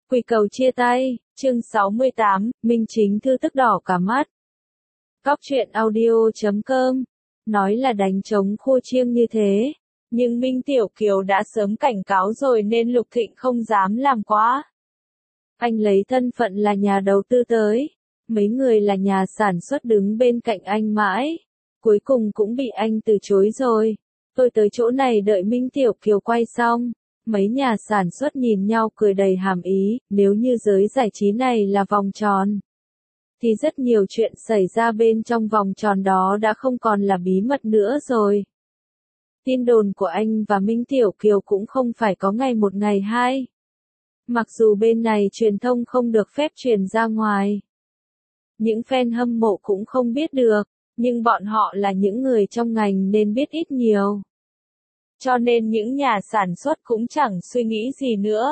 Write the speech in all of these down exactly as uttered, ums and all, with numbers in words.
Quỳ cầu chia tay, chương sáu mươi tám, Minh Chính Thư tức đỏ cả mắt. Cóc truyện audio chấm com, nói là đánh trống khua chiêng như thế, nhưng Minh Tiểu Kiều đã sớm cảnh cáo rồi nên Lục Thịnh không dám làm quá. Anh lấy thân phận là nhà đầu tư tới, mấy người là nhà sản xuất đứng bên cạnh anh mãi, cuối cùng cũng bị anh từ chối rồi. Tôi tới chỗ này đợi Minh Tiểu Kiều quay xong. Mấy nhà sản xuất nhìn nhau cười đầy hàm ý, nếu như giới giải trí này là vòng tròn, thì rất nhiều chuyện xảy ra bên trong vòng tròn đó đã không còn là bí mật nữa rồi. Tin đồn của anh và Minh Tiểu Kiều cũng không phải có ngày một ngày hai. Mặc dù bên này truyền thông không được phép truyền ra ngoài, những fan hâm mộ cũng không biết được, nhưng bọn họ là những người trong ngành nên biết ít nhiều. Cho nên những nhà sản xuất cũng chẳng suy nghĩ gì nữa.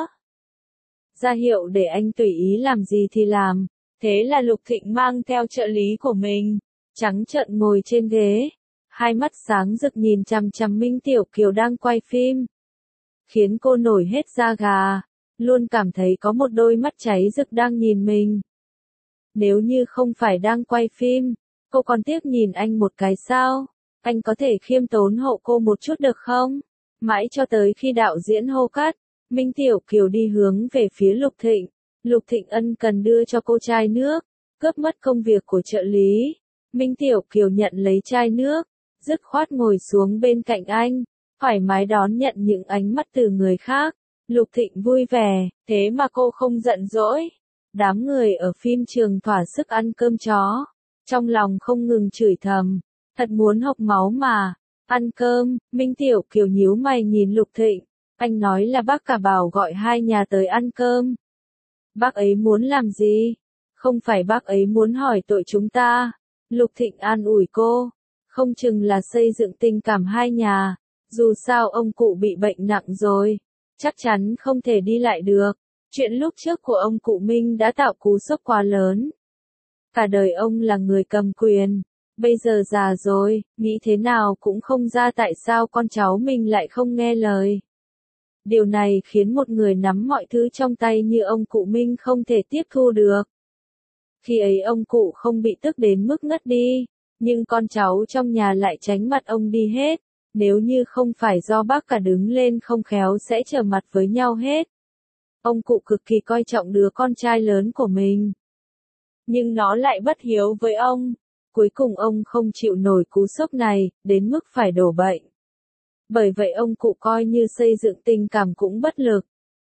Ra hiệu để anh tùy ý làm gì thì làm. Thế là Lục Thịnh mang theo trợ lý của mình, trắng trợn ngồi trên ghế, hai mắt sáng rực nhìn chằm chằm Minh Tiểu Kiều đang quay phim. Khiến cô nổi hết da gà, luôn cảm thấy có một đôi mắt cháy rực đang nhìn mình. Nếu như không phải đang quay phim, cô còn tiếc nhìn anh một cái sao? Anh có thể khiêm tốn hộ cô một chút được không? Mãi cho tới khi đạo diễn hô cắt, Minh Tiểu Kiều đi hướng về phía Lục Thịnh. Lục Thịnh ân cần đưa cho cô chai nước, cướp mất công việc của trợ lý. Minh Tiểu Kiều nhận lấy chai nước, dứt khoát ngồi xuống bên cạnh anh, thoải mái đón nhận những ánh mắt từ người khác. Lục Thịnh vui vẻ, thế mà cô không giận dỗi. Đám người ở phim trường thỏa sức ăn cơm chó, trong lòng không ngừng chửi thầm. Thật muốn hộc máu mà. Ăn cơm, Minh Tiểu Kiều nhíu mày nhìn Lục Thịnh. Anh nói là bác cả bảo gọi hai nhà tới ăn cơm. Bác ấy muốn làm gì? Không phải bác ấy muốn hỏi tội chúng ta. Lục Thịnh an ủi cô. Không chừng là xây dựng tình cảm hai nhà. Dù sao ông cụ bị bệnh nặng rồi. Chắc chắn không thể đi lại được. Chuyện lúc trước của ông cụ Minh đã tạo cú sốc quá lớn. Cả đời ông là người cầm quyền. Bây giờ già rồi, nghĩ thế nào cũng không ra tại sao con cháu mình lại không nghe lời. Điều này khiến một người nắm mọi thứ trong tay như ông cụ Minh không thể tiếp thu được. Khi ấy ông cụ không bị tức đến mức ngất đi, nhưng con cháu trong nhà lại tránh mặt ông đi hết. Nếu như không phải do bác cả đứng lên không khéo sẽ trở mặt với nhau hết. Ông cụ cực kỳ coi trọng đứa con trai lớn của mình. Nhưng nó lại bất hiếu với ông. Cuối cùng ông không chịu nổi cú sốc này, đến mức phải đổ bệnh. Bởi vậy ông cụ coi như xây dựng tình cảm cũng bất lực.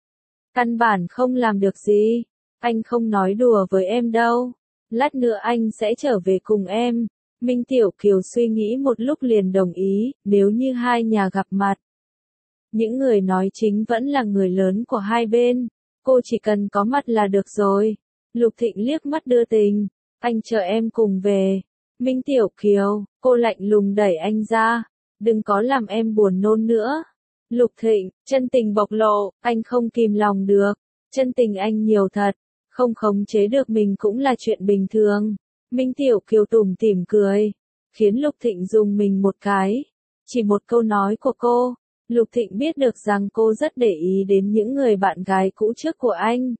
Căn bản không làm được gì. Anh không nói đùa với em đâu. Lát nữa anh sẽ trở về cùng em. Minh Tiểu Kiều suy nghĩ một lúc liền đồng ý, nếu như hai nhà gặp mặt. Những người nói chính vẫn là người lớn của hai bên. Cô chỉ cần có mặt là được rồi. Lục Thịnh liếc mắt đưa tình. Anh chờ em cùng về. Minh Tiểu Kiều, cô lạnh lùng đẩy anh ra. Đừng có làm em buồn nôn nữa. Lục Thịnh, chân tình bộc lộ, anh không kìm lòng được. Chân tình anh nhiều thật. Không khống chế được mình cũng là chuyện bình thường. Minh Tiểu Kiều tủm tỉm cười. Khiến Lục Thịnh dùng mình một cái. Chỉ một câu nói của cô. Lục Thịnh biết được rằng cô rất để ý đến những người bạn gái cũ trước của anh.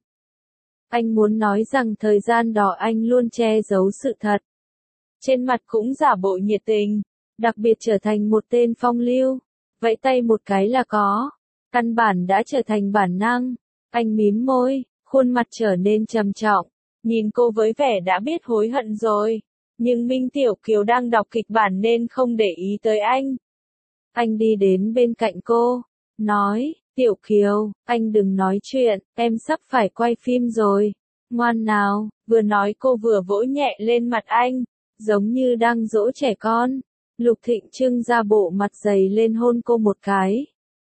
Anh muốn nói rằng thời gian đó anh luôn che giấu sự thật. Trên mặt cũng giả bộ nhiệt tình, đặc biệt trở thành một tên phong lưu, vẫy tay một cái là có, căn bản đã trở thành bản năng. Anh mím môi, khuôn mặt trở nên trầm trọng, nhìn cô với vẻ đã biết hối hận rồi, nhưng Minh Tiểu Kiều đang đọc kịch bản nên không để ý tới anh. Anh đi đến bên cạnh cô, nói, Tiểu Kiều, anh đừng nói chuyện, em sắp phải quay phim rồi, ngoan nào, vừa nói cô vừa vỗ nhẹ lên mặt anh. Giống như đang dỗ trẻ con. Lục Thịnh trưng ra bộ mặt dày lên hôn cô một cái.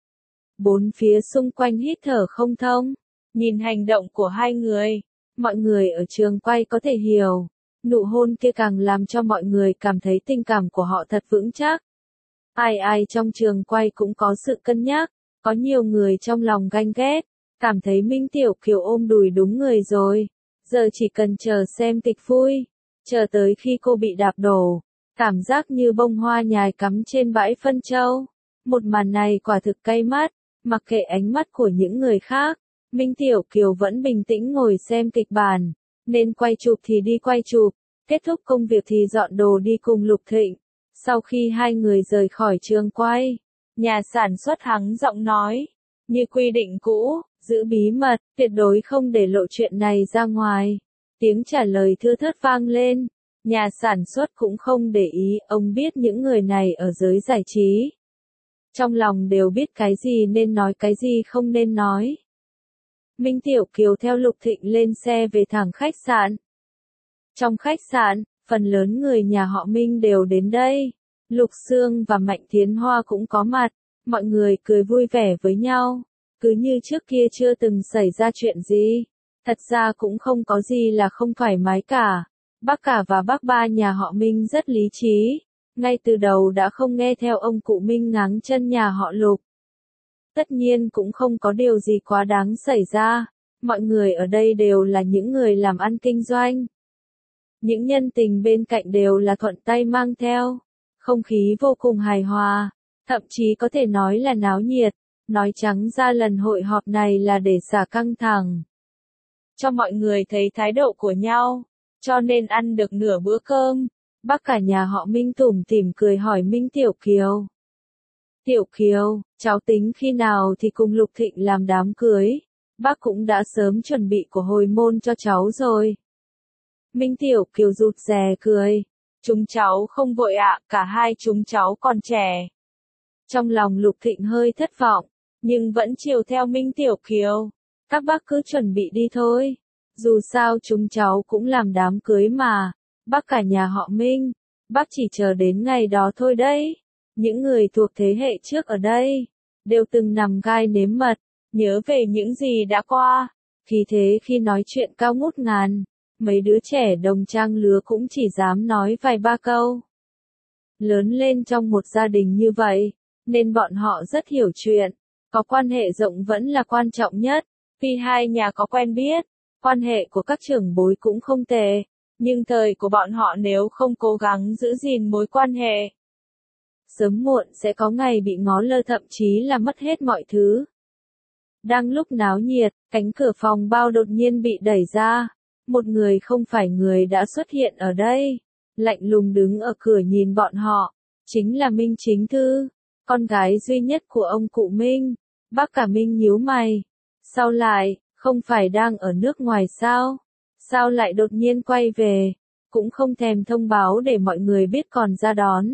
Bốn phía xung quanh hít thở không thông. Nhìn hành động của hai người, mọi người ở trường quay có thể hiểu. Nụ hôn kia càng làm cho mọi người cảm thấy tình cảm của họ thật vững chắc. Ai ai trong trường quay cũng có sự cân nhắc. Có nhiều người trong lòng ganh ghét. Cảm thấy Minh Tiểu Kiều ôm đùi đúng người rồi. Giờ chỉ cần chờ xem kịch vui. Chờ tới khi cô bị đạp đổ, cảm giác như bông hoa nhài cắm trên bãi phân châu. Một màn này quả thực cay mắt, mặc kệ ánh mắt của những người khác, Minh Tiểu Kiều vẫn bình tĩnh ngồi xem kịch bản, nên quay chụp thì đi quay chụp, kết thúc công việc thì dọn đồ đi cùng Lục Thịnh. Sau khi hai người rời khỏi trường quay, nhà sản xuất hắng giọng nói, như quy định cũ, giữ bí mật, tuyệt đối không để lộ chuyện này ra ngoài. Tiếng trả lời thưa thớt vang lên, nhà sản xuất cũng không để ý, ông biết những người này ở giới giải trí. Trong lòng đều biết cái gì nên nói cái gì không nên nói. Minh Tiểu Kiều theo Lục Thịnh lên xe về thẳng khách sạn. Trong khách sạn, phần lớn người nhà họ Minh đều đến đây. Lục Sương và Mạnh Thiến Hoa cũng có mặt, mọi người cười vui vẻ với nhau, cứ như trước kia chưa từng xảy ra chuyện gì. Thật ra cũng không có gì là không thoải mái cả. Bác cả và bác ba nhà họ Minh rất lý trí, ngay từ đầu đã không nghe theo ông cụ Minh ngáng chân nhà họ Lục. Tất nhiên cũng không có điều gì quá đáng xảy ra, mọi người ở đây đều là những người làm ăn kinh doanh. Những nhân tình bên cạnh đều là thuận tay mang theo, không khí vô cùng hài hòa, thậm chí có thể nói là náo nhiệt, nói trắng ra lần hội họp này là để xả căng thẳng. Cho mọi người thấy thái độ của nhau, cho nên ăn được nửa bữa cơm, bác cả nhà họ Minh tủm tỉm cười hỏi Minh Tiểu Kiều. Tiểu Kiều, cháu tính khi nào thì cùng Lục Thịnh làm đám cưới, bác cũng đã sớm chuẩn bị của hồi môn cho cháu rồi. Minh Tiểu Kiều rụt rè cười, chúng cháu không vội ạ, cả hai chúng cháu còn trẻ. Trong lòng Lục Thịnh hơi thất vọng, nhưng vẫn chiều theo Minh Tiểu Kiều, các bác cứ chuẩn bị đi thôi, dù sao chúng cháu cũng làm đám cưới mà, bác cả nhà họ Minh, bác chỉ chờ đến ngày đó thôi đấy. Những người thuộc thế hệ trước ở đây, đều từng nằm gai nếm mật, nhớ về những gì đã qua, khi thế khi nói chuyện cao ngút ngàn, mấy đứa trẻ đồng trang lứa cũng chỉ dám nói vài ba câu. Lớn lên trong một gia đình như vậy, nên bọn họ rất hiểu chuyện, có quan hệ rộng vẫn là quan trọng nhất, vì hai nhà có quen biết, quan hệ của các trưởng bối cũng không tệ, nhưng thời của bọn họ nếu không cố gắng giữ gìn mối quan hệ, sớm muộn sẽ có ngày bị ngó lơ thậm chí là mất hết mọi thứ. Đang lúc náo nhiệt, cánh cửa phòng bao đột nhiên bị đẩy ra. Một người không phải người đã xuất hiện ở đây. Lạnh lùng đứng ở cửa nhìn bọn họ. Chính là Minh Chính Thư, con gái duy nhất của ông cụ Minh. Bác cả Minh nhíu mày. Sao lại, không phải đang ở nước ngoài sao? Sao lại đột nhiên quay về? Cũng không thèm thông báo để mọi người biết còn ra đón.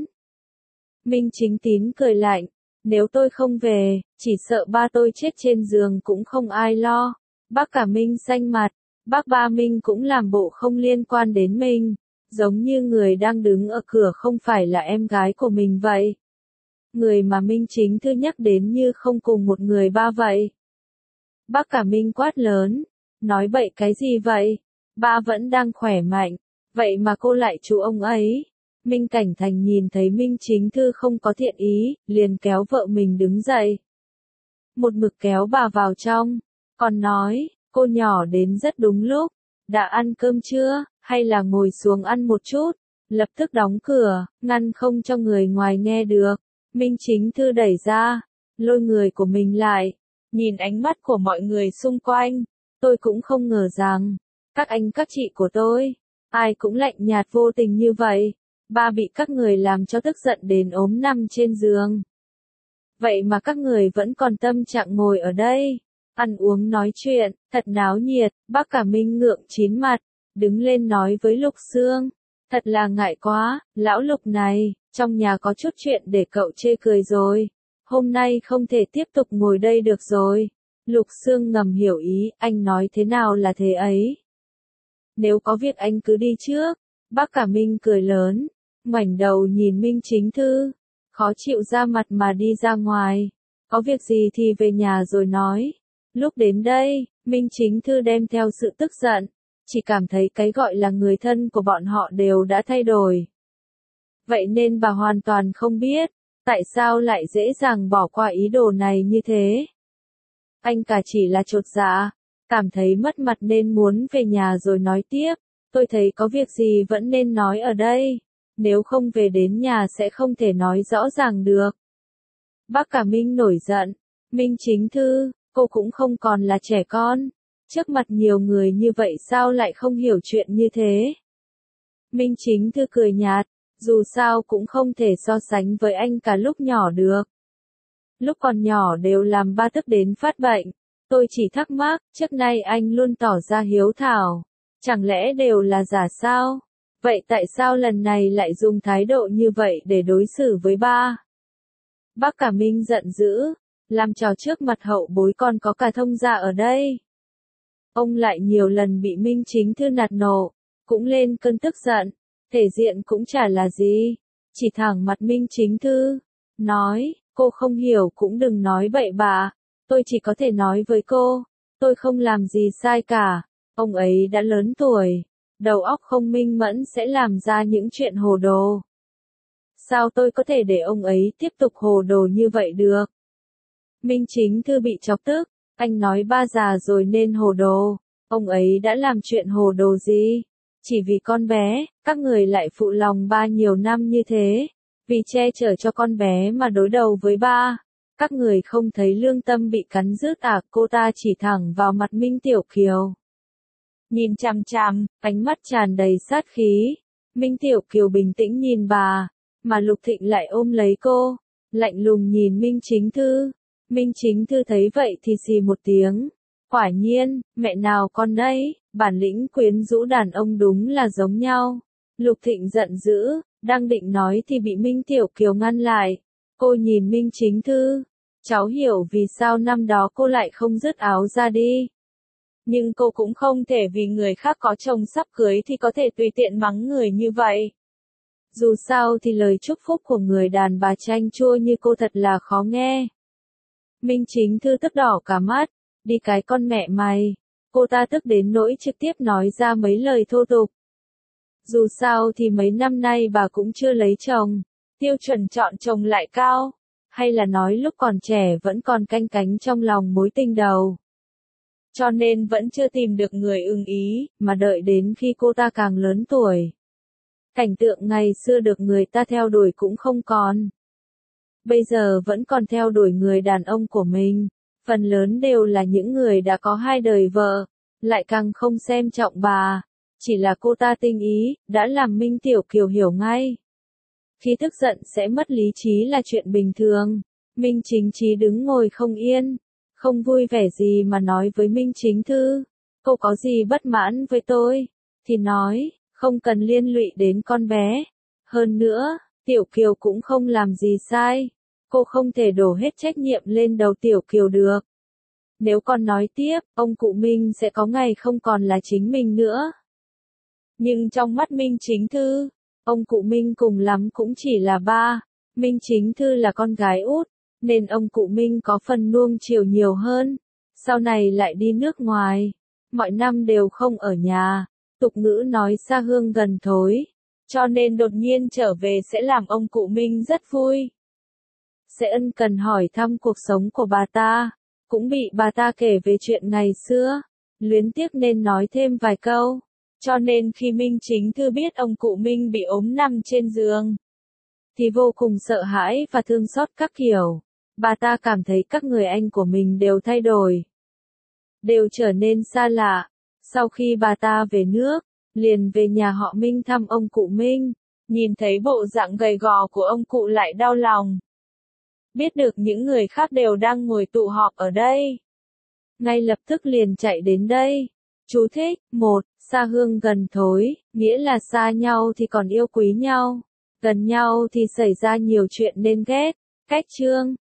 Minh Chính Tín cười lạnh, nếu tôi không về, chỉ sợ ba tôi chết trên giường cũng không ai lo. Bác cả Minh xanh mặt, bác ba Minh cũng làm bộ không liên quan đến mình, giống như người đang đứng ở cửa không phải là em gái của mình vậy. Người mà Minh Chính Thư nhắc đến như không cùng một người ba vậy. Bác cả Minh quát lớn, nói bậy cái gì vậy? Ba vẫn đang khỏe mạnh, vậy mà cô lại chú ông ấy. Minh Cảnh Thành nhìn thấy Minh Chính Thư không có thiện ý, liền kéo vợ mình đứng dậy. Một mực kéo bà vào trong, còn nói, cô nhỏ đến rất đúng lúc, đã ăn cơm chưa, hay là ngồi xuống ăn một chút, lập tức đóng cửa, ngăn không cho người ngoài nghe được. Minh Chính Thư đẩy ra, lôi người của mình lại, nhìn ánh mắt của mọi người xung quanh, tôi cũng không ngờ rằng, các anh các chị của tôi, ai cũng lạnh nhạt vô tình như vậy. Ba bị các người làm cho tức giận đến ốm nằm trên giường. Vậy mà các người vẫn còn tâm trạng ngồi ở đây, ăn uống nói chuyện, thật náo nhiệt. Bác cả Minh ngượng chín mặt, đứng lên nói với Lục Sương, thật là ngại quá, lão Lục này, trong nhà có chút chuyện để cậu chê cười rồi, hôm nay không thể tiếp tục ngồi đây được rồi. Lục Sương ngầm hiểu ý, anh nói thế nào là thế ấy. Nếu có việc anh cứ đi trước. Bác cả Minh cười lớn, ngoảnh đầu nhìn Minh Chính Thư, khó chịu ra mặt mà đi ra ngoài, có việc gì thì về nhà rồi nói. Lúc đến đây, Minh Chính Thư đem theo sự tức giận, chỉ cảm thấy cái gọi là người thân của bọn họ đều đã thay đổi. Vậy nên bà hoàn toàn không biết, tại sao lại dễ dàng bỏ qua ý đồ này như thế. Anh cả chỉ là chột dạ, cảm thấy mất mặt nên muốn về nhà rồi nói tiếp, tôi thấy có việc gì vẫn nên nói ở đây. Nếu không về đến nhà sẽ không thể nói rõ ràng được. Bác cả Minh nổi giận. Minh Chính Thư, cô cũng không còn là trẻ con. Trước mặt nhiều người như vậy sao lại không hiểu chuyện như thế? Minh Chính Thư cười nhạt, dù sao cũng không thể so sánh với anh cả lúc nhỏ được. Lúc còn nhỏ đều làm ba tức đến phát bệnh. Tôi chỉ thắc mắc, trước nay anh luôn tỏ ra hiếu thảo. Chẳng lẽ đều là giả sao? Vậy tại sao lần này lại dùng thái độ như vậy để đối xử với ba? Bác Cả Minh giận dữ, làm trò trước mặt hậu bối còn có cả thông gia ở đây. Ông lại nhiều lần bị Minh Chính Thư nạt nộ, cũng lên cơn tức giận, thể diện cũng chả là gì, chỉ thẳng mặt Minh Chính Thư, nói, cô không hiểu cũng đừng nói bậy bạ, tôi chỉ có thể nói với cô, tôi không làm gì sai cả, ông ấy đã lớn tuổi, đầu óc không minh mẫn sẽ làm ra những chuyện hồ đồ. Sao tôi có thể để ông ấy tiếp tục hồ đồ như vậy được? Minh Chính Thư bị chọc tức, anh nói ba già rồi nên hồ đồ, ông ấy đã làm chuyện hồ đồ gì? Chỉ vì con bé, các người lại phụ lòng ba nhiều năm như thế, vì che chở cho con bé mà đối đầu với ba. Các người không thấy lương tâm bị cắn rứt à? Cô ta chỉ thẳng vào mặt Minh Tiểu Kiều. Nhìn chằm chằm, ánh mắt tràn đầy sát khí. Minh Tiểu Kiều bình tĩnh nhìn bà, mà Lục Thịnh lại ôm lấy cô, lạnh lùng nhìn Minh Chính Thư. Minh Chính Thư thấy vậy thì xì một tiếng. Quả nhiên, mẹ nào con đấy, bản lĩnh quyến rũ đàn ông đúng là giống nhau. Lục Thịnh giận dữ, đang định nói thì bị Minh Tiểu Kiều ngăn lại. Cô nhìn Minh Chính Thư, cháu hiểu vì sao năm đó cô lại không dứt áo ra đi. Nhưng cô cũng không thể vì người khác có chồng sắp cưới thì có thể tùy tiện mắng người như vậy. Dù sao thì lời chúc phúc của người đàn bà chanh chua như cô thật là khó nghe. Minh Chính Thư tức đỏ cả mắt, đi cái con mẹ mày. Cô ta tức đến nỗi trực tiếp nói ra mấy lời thô tục. Dù sao thì mấy năm nay bà cũng chưa lấy chồng, tiêu chuẩn chọn chồng lại cao, hay là nói lúc còn trẻ vẫn còn canh cánh trong lòng mối tình đầu. Cho nên vẫn chưa tìm được người ưng ý, mà đợi đến khi cô ta càng lớn tuổi. Cảnh tượng ngày xưa được người ta theo đuổi cũng không còn. Bây giờ vẫn còn theo đuổi người đàn ông của mình, phần lớn đều là những người đã có hai đời vợ, lại càng không xem trọng bà. Chỉ là cô ta tinh ý, đã làm Minh Tiểu Kiều hiểu ngay. Khi tức giận sẽ mất lý trí là chuyện bình thường. Minh Chính Trí đứng ngồi không yên, không vui vẻ gì mà nói với Minh Chính Thư. Cô có gì bất mãn với tôi, thì nói, không cần liên lụy đến con bé. Hơn nữa, Tiểu Kiều cũng không làm gì sai. Cô không thể đổ hết trách nhiệm lên đầu Tiểu Kiều được. Nếu con nói tiếp, ông cụ Minh sẽ có ngày không còn là chính mình nữa. Nhưng trong mắt Minh Chính Thư, ông cụ Minh cùng lắm cũng chỉ là ba. Minh Chính Thư là con gái út, nên ông cụ Minh có phần nuông chiều nhiều hơn. Sau này lại đi nước ngoài, mọi năm đều không ở nhà. Tục ngữ nói xa hương gần thối, cho nên đột nhiên trở về sẽ làm ông cụ Minh rất vui. Sẽ ân cần hỏi thăm cuộc sống của bà ta, cũng bị bà ta kể về chuyện ngày xưa, luyến tiếc nên nói thêm vài câu. Cho nên khi Minh Chính Thư biết ông cụ Minh bị ốm nằm trên giường, thì vô cùng sợ hãi và thương xót các kiểu. Bà ta cảm thấy các người anh của mình đều thay đổi, đều trở nên xa lạ. Sau khi bà ta về nước, liền về nhà họ Minh thăm ông cụ Minh, nhìn thấy bộ dạng gầy gò của ông cụ lại đau lòng. Biết được những người khác đều đang ngồi tụ họp ở đây, ngay lập tức liền chạy đến đây. Chú thích, một, xa hương gần thối, nghĩa là xa nhau thì còn yêu quý nhau, gần nhau thì xảy ra nhiều chuyện nên ghét. Cách chương